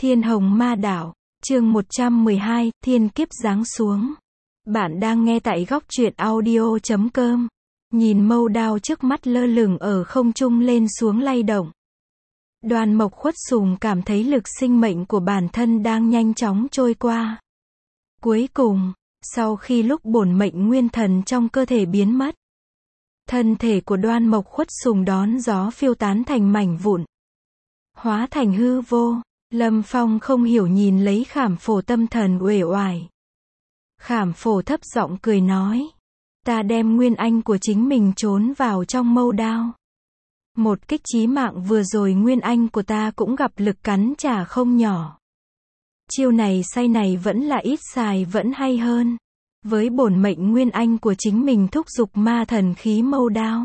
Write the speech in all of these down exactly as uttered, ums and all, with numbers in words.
Thiên Hồng Ma Đảo, chương một trăm mười hai, Thiên Kiếp giáng xuống. Bạn đang nghe tại góc truyện audio chấm com. Nhìn mâu đao trước mắt lơ lửng ở không trung lên xuống lay động. Đoan Mộc Khuất Sùng cảm thấy lực sinh mệnh của bản thân đang nhanh chóng trôi qua. Cuối cùng, sau khi lúc bổn mệnh nguyên thần trong cơ thể biến mất, thân thể của Đoan Mộc Khuất Sùng đón gió phiêu tán thành mảnh vụn, hóa thành hư vô. Lâm Phong không hiểu nhìn lấy Khảm Phổ tâm thần uể oải. Khảm Phổ thấp giọng cười nói, ta đem nguyên anh của chính mình trốn vào trong mâu đao. Một kích chí mạng vừa rồi nguyên anh của ta cũng gặp lực cắn trả không nhỏ. Chiêu này say này vẫn là ít xài vẫn hay hơn. Với bổn mệnh nguyên anh của chính mình thúc giục ma thần khí mâu đao.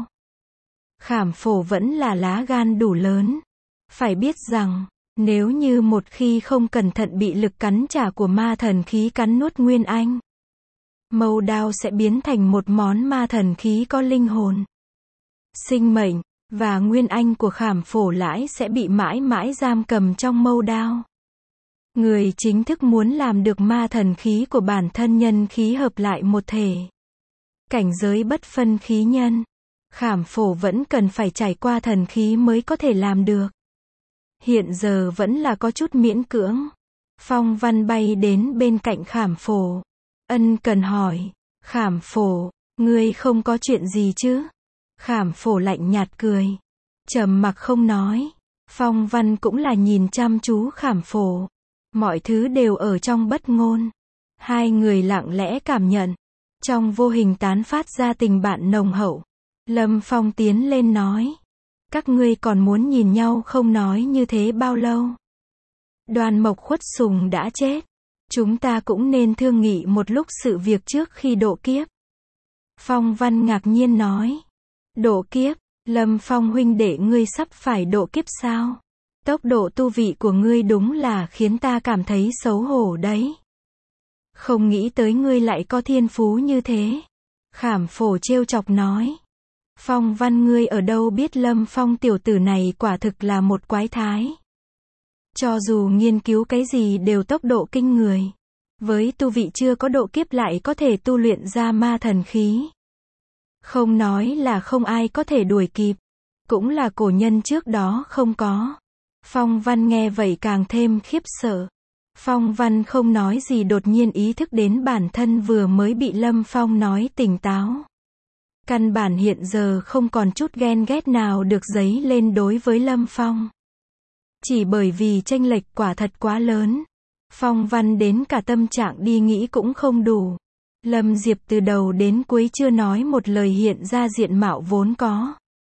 Khảm Phổ vẫn là lá gan đủ lớn. Phải biết rằng, nếu như một khi không cẩn thận bị lực cắn trả của ma thần khí cắn nuốt nguyên anh, mâu đao sẽ biến thành một món ma thần khí có linh hồn, sinh mệnh, và nguyên anh của Khảm Phổ lãi sẽ bị mãi mãi giam cầm trong mâu đao. Người chính thức muốn làm được ma thần khí của bản thân nhân khí hợp lại một thể, cảnh giới bất phân khí nhân, Khảm Phổ vẫn cần phải trải qua thần khí mới có thể làm được. Hiện giờ vẫn là có chút miễn cưỡng. Phong Văn bay đến bên cạnh Khảm Phổ, ân cần hỏi, Khảm Phổ, ngươi không có chuyện gì chứ? Khảm Phổ lạnh nhạt cười, trầm mặc không nói. Phong Văn cũng là nhìn chăm chú Khảm Phổ, mọi thứ đều ở trong bất ngôn. Hai người lặng lẽ cảm nhận, trong vô hình tán phát ra tình bạn nồng hậu. Lâm Phong tiến lên nói, các ngươi còn muốn nhìn nhau không nói như thế bao lâu? Đoan Mộc Khuất Sùng đã chết, chúng ta cũng nên thương nghị một lúc sự việc trước khi độ kiếp. Phong Văn ngạc nhiên nói, độ kiếp? Lâm Phong huynh đệ ngươi sắp phải độ kiếp sao? Tốc độ tu vị của ngươi đúng là khiến ta cảm thấy xấu hổ đấy. Không nghĩ tới ngươi lại có thiên phú như thế. Khảm Phổ trêu chọc nói, Phong Văn ngươi ở đâu biết Lâm Phong tiểu tử này quả thực là một quái thái. Cho dù nghiên cứu cái gì đều tốc độ kinh người. Với tu vị chưa có độ kiếp lại có thể tu luyện ra ma thần khí. Không nói là không ai có thể đuổi kịp. Cũng là cổ nhân trước đó không có. Phong Văn nghe vậy càng thêm khiếp sợ. Phong Văn không nói gì đột nhiên ý thức đến bản thân vừa mới bị Lâm Phong nói tỉnh táo. Căn bản hiện giờ không còn chút ghen ghét nào được dấy lên đối với Lâm Phong. Chỉ bởi vì chênh lệch quả thật quá lớn. Phong Văn đến cả tâm trạng đi nghĩ cũng không đủ. Lâm Diệp từ đầu đến cuối chưa nói một lời hiện ra diện mạo vốn có.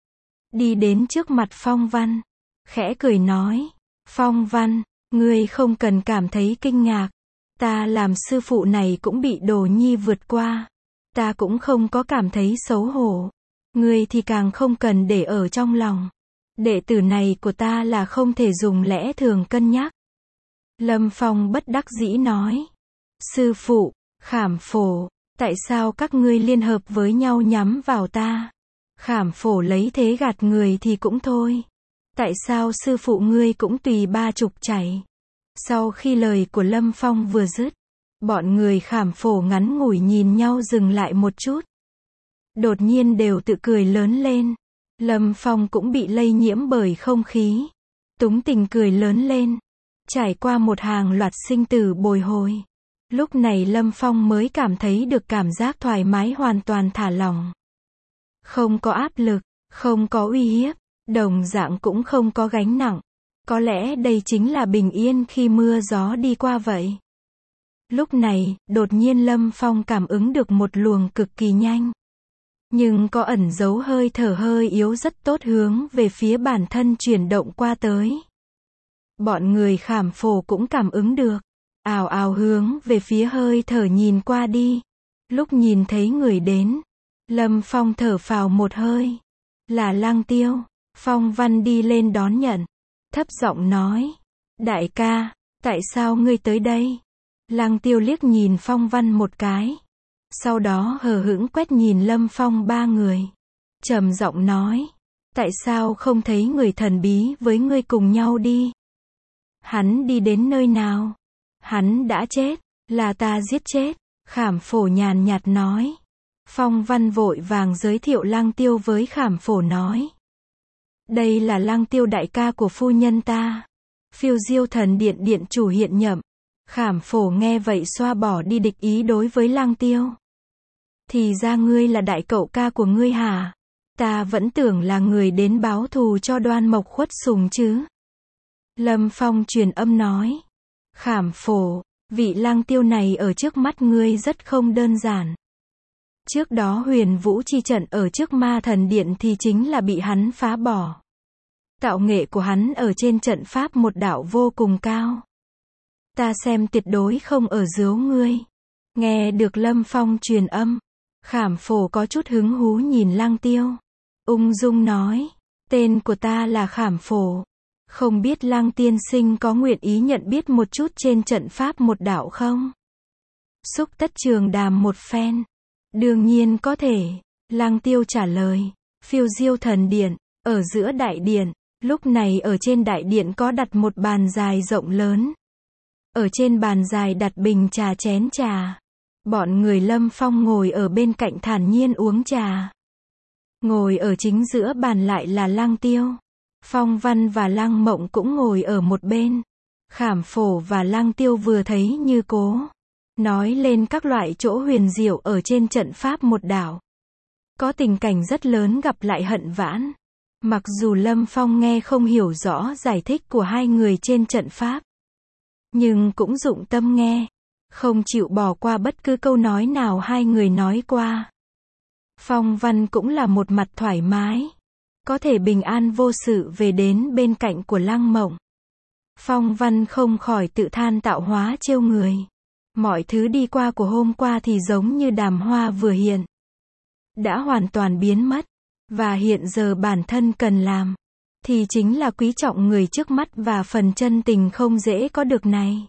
Đi đến trước mặt Phong Văn, khẽ cười nói, Phong Văn, ngươi không cần cảm thấy kinh ngạc. Ta làm sư phụ này cũng bị Đồ Nhi vượt qua. Ta cũng không có cảm thấy xấu hổ. Ngươi thì càng không cần để ở trong lòng. Đệ tử này của ta là không thể dùng lẽ thường cân nhắc. Lâm Phong bất đắc dĩ nói. Sư phụ, Khảm Phổ, tại sao các ngươi liên hợp với nhau nhắm vào ta? Khảm Phổ lấy thế gạt người thì cũng thôi. Tại sao sư phụ ngươi cũng tùy ba trục chảy? Sau khi lời của Lâm Phong vừa dứt, bọn người Khảm Phổ ngắn ngủi nhìn nhau dừng lại một chút. Đột nhiên đều tự cười lớn lên. Lâm Phong cũng bị lây nhiễm bởi không khí. Túng tình cười lớn lên. Trải qua một hàng loạt sinh tử bồi hồi. Lúc này Lâm Phong mới cảm thấy được cảm giác thoải mái hoàn toàn thả lỏng. Không có áp lực, không có uy hiếp, đồng dạng cũng không có gánh nặng. Có lẽ đây chính là bình yên khi mưa gió đi qua vậy. Lúc này, đột nhiên Lâm Phong cảm ứng được một luồng cực kỳ nhanh, nhưng có ẩn giấu hơi thở hơi yếu rất tốt hướng về phía bản thân chuyển động qua tới. Bọn người Khảm Phổ cũng cảm ứng được, ào ào hướng về phía hơi thở nhìn qua đi. Lúc nhìn thấy người đến, Lâm Phong thở phào một hơi. Là Lăng Tiêu. Phong Văn đi lên đón nhận, thấp giọng nói, đại ca, tại sao ngươi tới đây? Lăng Tiêu liếc nhìn Phong Văn một cái, sau đó hờ hững quét nhìn Lâm Phong ba người, trầm giọng nói, tại sao không thấy người thần bí với ngươi cùng nhau đi? Hắn đi đến nơi nào? Hắn đã chết, là ta giết chết. Khảm Phổ nhàn nhạt nói. Phong Văn vội vàng giới thiệu Lăng Tiêu với Khảm Phổ nói. Đây là Lăng Tiêu đại ca của phu nhân ta. Phiêu Diêu Thần Điện điện chủ hiện nhậm. Khảm Phổ nghe vậy xoa bỏ đi địch ý đối với Lăng Tiêu. Thì ra ngươi là đại cậu ca của ngươi hả? Ta vẫn tưởng là người đến báo thù cho Đoan Mộc Khuất Sùng chứ. Lâm Phong truyền âm nói. Khảm Phổ, vị Lăng Tiêu này ở trước mắt ngươi rất không đơn giản. Trước đó Huyền Vũ chi trận ở trước Ma Thần Điện thì chính là bị hắn phá bỏ. Tạo nghệ của hắn ở trên trận pháp một đạo vô cùng cao. Ta xem tuyệt đối không ở dưới ngươi. Nghe được Lâm Phong truyền âm, Khảm Phổ có chút hứng hú nhìn Lăng Tiêu. Ung dung nói, tên của ta là Khảm Phổ. Không biết Lăng tiên sinh có nguyện ý nhận biết một chút trên trận pháp một đạo không? Xúc Tất trường đàm một phen. Đương nhiên có thể. Lăng Tiêu trả lời. Phiêu Diêu Thần Điện, ở giữa đại điện. Lúc này ở trên đại điện có đặt một bàn dài rộng lớn. Ở trên bàn dài đặt bình trà chén trà. Bọn người Lâm Phong ngồi ở bên cạnh thản nhiên uống trà. Ngồi ở chính giữa bàn lại là Lăng Tiêu. Phong Văn và Lăng Mộng cũng ngồi ở một bên. Khảm Phổ và Lăng Tiêu vừa thấy như cố nói lên các loại chỗ huyền diệu ở trên trận pháp một đảo. Có tình cảnh rất lớn gặp lại hận vãn. Mặc dù Lâm Phong nghe không hiểu rõ giải thích của hai người trên trận pháp, nhưng cũng dụng tâm nghe, không chịu bỏ qua bất cứ câu nói nào hai người nói qua. Phong Văn cũng là một mặt thoải mái, có thể bình an vô sự về đến bên cạnh của Lăng Mộng. Phong Văn không khỏi tự than tạo hóa trêu người. Mọi thứ đi qua của hôm qua thì giống như đàm hoa vừa hiện, đã hoàn toàn biến mất, và hiện giờ bản thân cần làm, thì chính là quý trọng người trước mắt và phần chân tình không dễ có được này.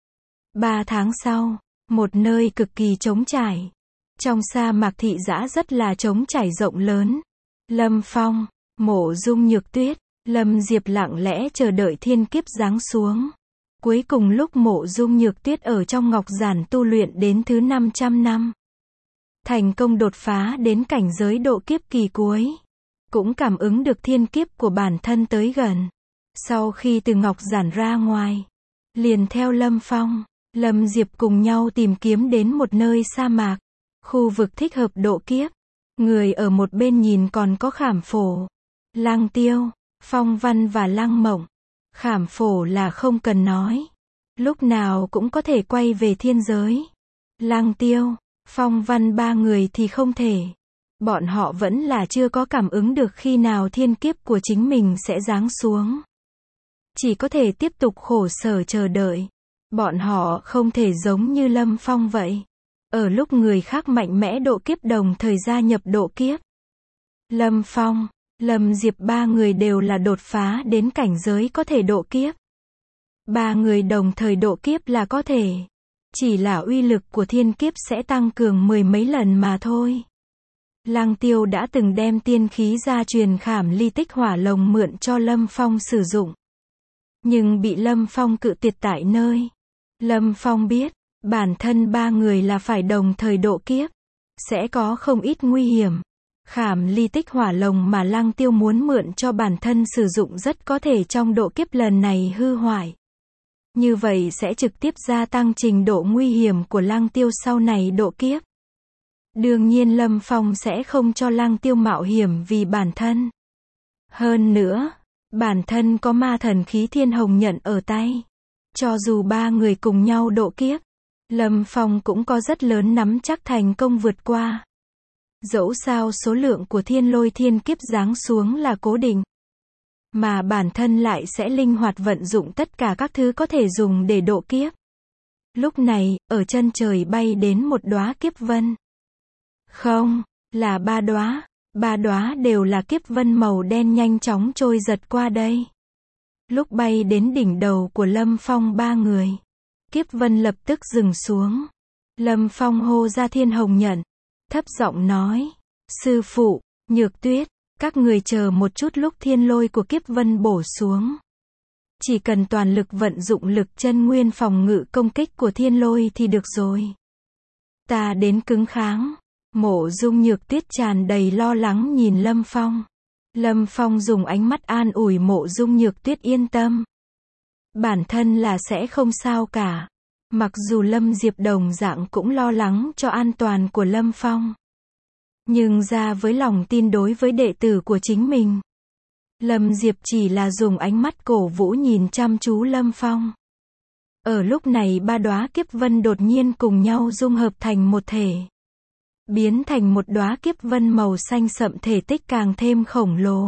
Ba tháng sau, một nơi cực kỳ trống trải. Trong sa mạc thị dã rất là trống trải rộng lớn. Lâm Phong, Mộ Dung Nhược Tuyết, Lâm Diệp lặng lẽ chờ đợi thiên kiếp giáng xuống. Cuối cùng lúc Mộ Dung Nhược Tuyết ở trong ngọc giản tu luyện đến thứ năm trăm năm. Thành công đột phá đến cảnh giới độ kiếp kỳ cuối. Cũng cảm ứng được thiên kiếp của bản thân tới gần. Sau khi từ ngọc giản ra ngoài, liền theo Lâm Phong, Lâm Diệp cùng nhau tìm kiếm đến một nơi sa mạc. Khu vực thích hợp độ kiếp. Người ở một bên nhìn còn có Khảm Phổ, Lăng Tiêu, Phong Văn và Lăng Mộng. Khảm Phổ là không cần nói, lúc nào cũng có thể quay về thiên giới. Lăng Tiêu, Phong Văn ba người thì không thể. Bọn họ vẫn là chưa có cảm ứng được khi nào thiên kiếp của chính mình sẽ giáng xuống. Chỉ có thể tiếp tục khổ sở chờ đợi. Bọn họ không thể giống như Lâm Phong vậy. Ở lúc người khác mạnh mẽ độ kiếp đồng thời gia nhập độ kiếp. Lâm Phong, Lâm Diệp ba người đều là đột phá đến cảnh giới có thể độ kiếp. Ba người đồng thời độ kiếp là có thể. Chỉ là uy lực của thiên kiếp sẽ tăng cường mười mấy lần mà thôi. Lăng Tiêu đã từng đem tiên khí gia truyền Khảm Ly Tích Hỏa Lồng mượn cho Lâm Phong sử dụng. Nhưng bị Lâm Phong cự tuyệt tại nơi. Lâm Phong biết, bản thân ba người là phải đồng thời độ kiếp. Sẽ có không ít nguy hiểm. Khảm Ly Tích Hỏa Lồng mà Lăng Tiêu muốn mượn cho bản thân sử dụng rất có thể trong độ kiếp lần này hư hoại. Như vậy sẽ trực tiếp gia tăng trình độ nguy hiểm của Lăng Tiêu sau này độ kiếp. Đương nhiên Lâm Phong sẽ không cho Lăng Tiêu mạo hiểm vì bản thân. Hơn nữa, bản thân có ma thần khí Thiên Hồng Nhận ở tay. Cho dù ba người cùng nhau độ kiếp, Lâm Phong cũng có rất lớn nắm chắc thành công vượt qua. Dẫu sao số lượng của thiên lôi thiên kiếp giáng xuống là cố định, mà bản thân lại sẽ linh hoạt vận dụng tất cả các thứ có thể dùng để độ kiếp. Lúc này, ở chân trời bay đến một đóa kiếp vân. Không, là ba đóa, ba đóa đều là kiếp vân màu đen nhanh chóng trôi giật qua đây. Lúc bay đến đỉnh đầu của Lâm Phong ba người, kiếp vân lập tức dừng xuống. Lâm Phong hô ra Thiên Hồng Nhận, thấp giọng nói, sư phụ, Nhược Tuyết, các người chờ một chút lúc thiên lôi của kiếp vân bổ xuống. Chỉ cần toàn lực vận dụng lực chân nguyên phòng ngự công kích của thiên lôi thì được rồi. Ta đến cứng kháng. Mộ Dung Nhược Tuyết tràn đầy lo lắng nhìn Lâm Phong. Lâm Phong dùng ánh mắt an ủi Mộ Dung Nhược Tuyết yên tâm. Bản thân là sẽ không sao cả. Mặc dù Lâm Diệp đồng dạng cũng lo lắng cho an toàn của Lâm Phong. Nhưng ra với lòng tin đối với đệ tử của chính mình. Lâm Diệp chỉ là dùng ánh mắt cổ vũ nhìn chăm chú Lâm Phong. Ở lúc này ba đóa kiếp vân đột nhiên cùng nhau dung hợp thành một thể. Biến thành một đóa kiếp vân màu xanh sậm thể tích càng thêm khổng lồ.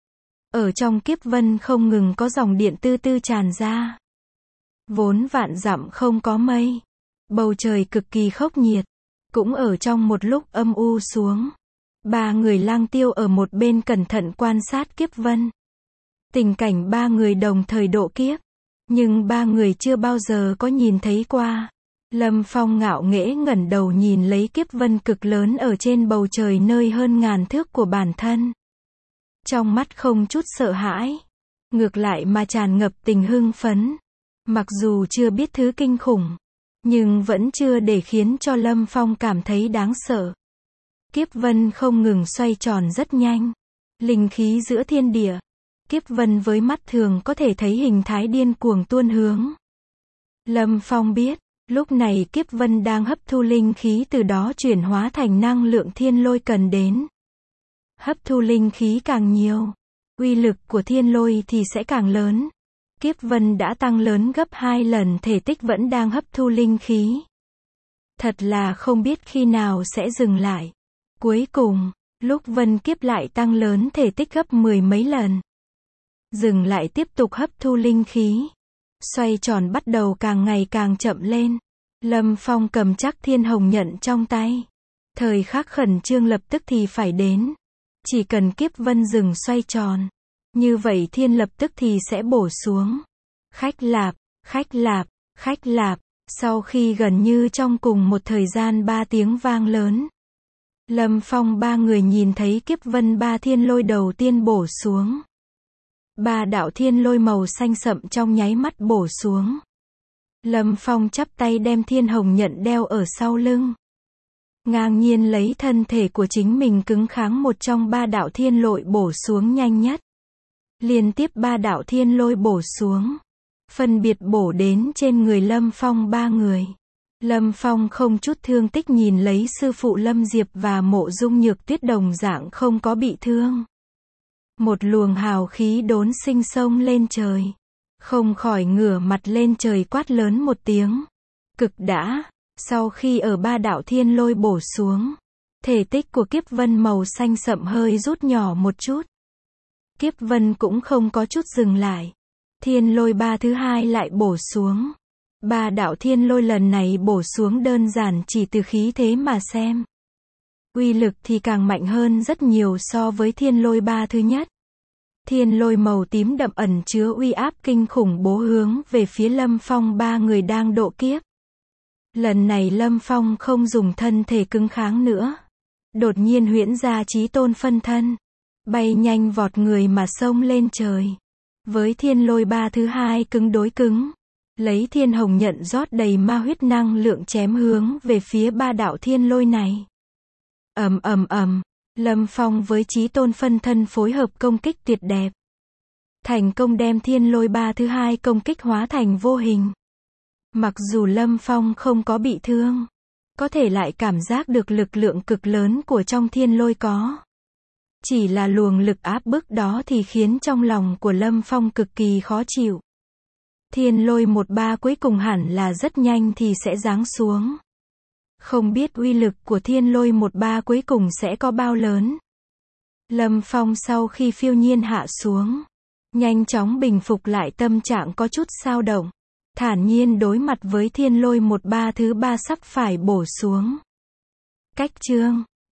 Ở trong kiếp vân không ngừng có dòng điện tư tư tràn ra. Vốn vạn dặm không có mây. Bầu trời cực kỳ khốc nhiệt. Cũng ở trong một lúc âm u xuống. Ba người Lang Tiêu ở một bên cẩn thận quan sát kiếp vân. Tình cảnh ba người đồng thời độ kiếp. Nhưng ba người chưa bao giờ có nhìn thấy qua. Lâm Phong ngạo nghễ ngẩng đầu nhìn lấy kiếp vân cực lớn ở trên bầu trời nơi hơn ngàn thước của bản thân. Trong mắt không chút sợ hãi. Ngược lại mà tràn ngập tình hưng phấn. Mặc dù chưa biết thứ kinh khủng. Nhưng vẫn chưa để khiến cho Lâm Phong cảm thấy đáng sợ. Kiếp vân không ngừng xoay tròn rất nhanh. Linh khí giữa thiên địa. Kiếp vân với mắt thường có thể thấy hình thái điên cuồng tuôn hướng. Lâm Phong biết, lúc này kiếp vân đang hấp thu linh khí từ đó chuyển hóa thành năng lượng thiên lôi cần đến. Hấp thu linh khí càng nhiều, uy lực của thiên lôi thì sẽ càng lớn. Kiếp vân đã tăng lớn gấp hai lần thể tích vẫn đang hấp thu linh khí. Thật là không biết khi nào sẽ dừng lại. Cuối cùng, lúc vân kiếp lại tăng lớn thể tích gấp mười mấy lần. Dừng lại tiếp tục hấp thu linh khí. Xoay tròn bắt đầu càng ngày càng chậm lên. Lâm Phong cầm chắc thiên hồng nhận trong tay. Thời khắc khẩn trương lập tức thì phải đến. Chỉ cần kiếp vân dừng xoay tròn. Như vậy thiên lập tức thì sẽ bổ xuống. Khách lạp, khách lạp, khách lạp. Sau khi gần như trong cùng một thời gian ba tiếng vang lớn. Lâm Phong ba người nhìn thấy kiếp vân ba thiên lôi đầu tiên bổ xuống. Ba đạo thiên lôi màu xanh sậm trong nháy mắt bổ xuống. Lâm Phong chắp tay đem thiên hồng nhận đeo ở sau lưng. Ngang nhiên lấy thân thể của chính mình cứng kháng một trong ba đạo thiên lôi bổ xuống nhanh nhất. Liên tiếp ba đạo thiên lôi bổ xuống. Phân biệt bổ đến trên người Lâm Phong ba người. Lâm Phong không chút thương tích nhìn lấy sư phụ Lâm Diệp và Mộ Dung Nhược Tuyết đồng dạng không có bị thương. Một luồng hào khí đốn sinh sông lên trời. Không khỏi ngửa mặt lên trời quát lớn một tiếng. Cực đã, sau khi ở ba đạo thiên lôi bổ xuống. Thể tích của kiếp vân màu xanh sậm hơi rút nhỏ một chút. Kiếp vân cũng không có chút dừng lại. Thiên lôi ba thứ hai lại bổ xuống. Ba đạo thiên lôi lần này bổ xuống đơn giản chỉ từ khí thế mà xem. Uy lực thì càng mạnh hơn rất nhiều so với thiên lôi ba thứ nhất. Thiên lôi màu tím đậm ẩn chứa uy áp kinh khủng bố hướng về phía Lâm Phong ba người đang độ kiếp. Lần này Lâm Phong không dùng thân thể cứng kháng nữa. Đột nhiên huyễn ra chí tôn phân thân. Bay nhanh vọt người mà xông lên trời. Với thiên lôi ba thứ hai cứng đối cứng. Lấy thiên hồng nhận rót đầy ma huyết năng lượng chém hướng về phía ba đạo thiên lôi này. Ầm ầm ầm, Lâm Phong với chí tôn phân thân phối hợp công kích tuyệt đẹp. Thành công đem thiên lôi ba thứ hai công kích hóa thành vô hình. Mặc dù Lâm Phong không có bị thương, có thể lại cảm giác được lực lượng cực lớn của trong thiên lôi có. Chỉ là luồng lực áp bức đó thì khiến trong lòng của Lâm Phong cực kỳ khó chịu. Thiên lôi một ba cuối cùng hẳn là rất nhanh thì sẽ giáng xuống. Không biết uy lực của thiên lôi một ba cuối cùng sẽ có bao lớn. Lâm Phong sau khi phiêu nhiên hạ xuống, nhanh chóng bình phục lại tâm trạng có chút xao động. Thản nhiên đối mặt với thiên lôi một ba thứ ba sắp phải bổ xuống. Cách chương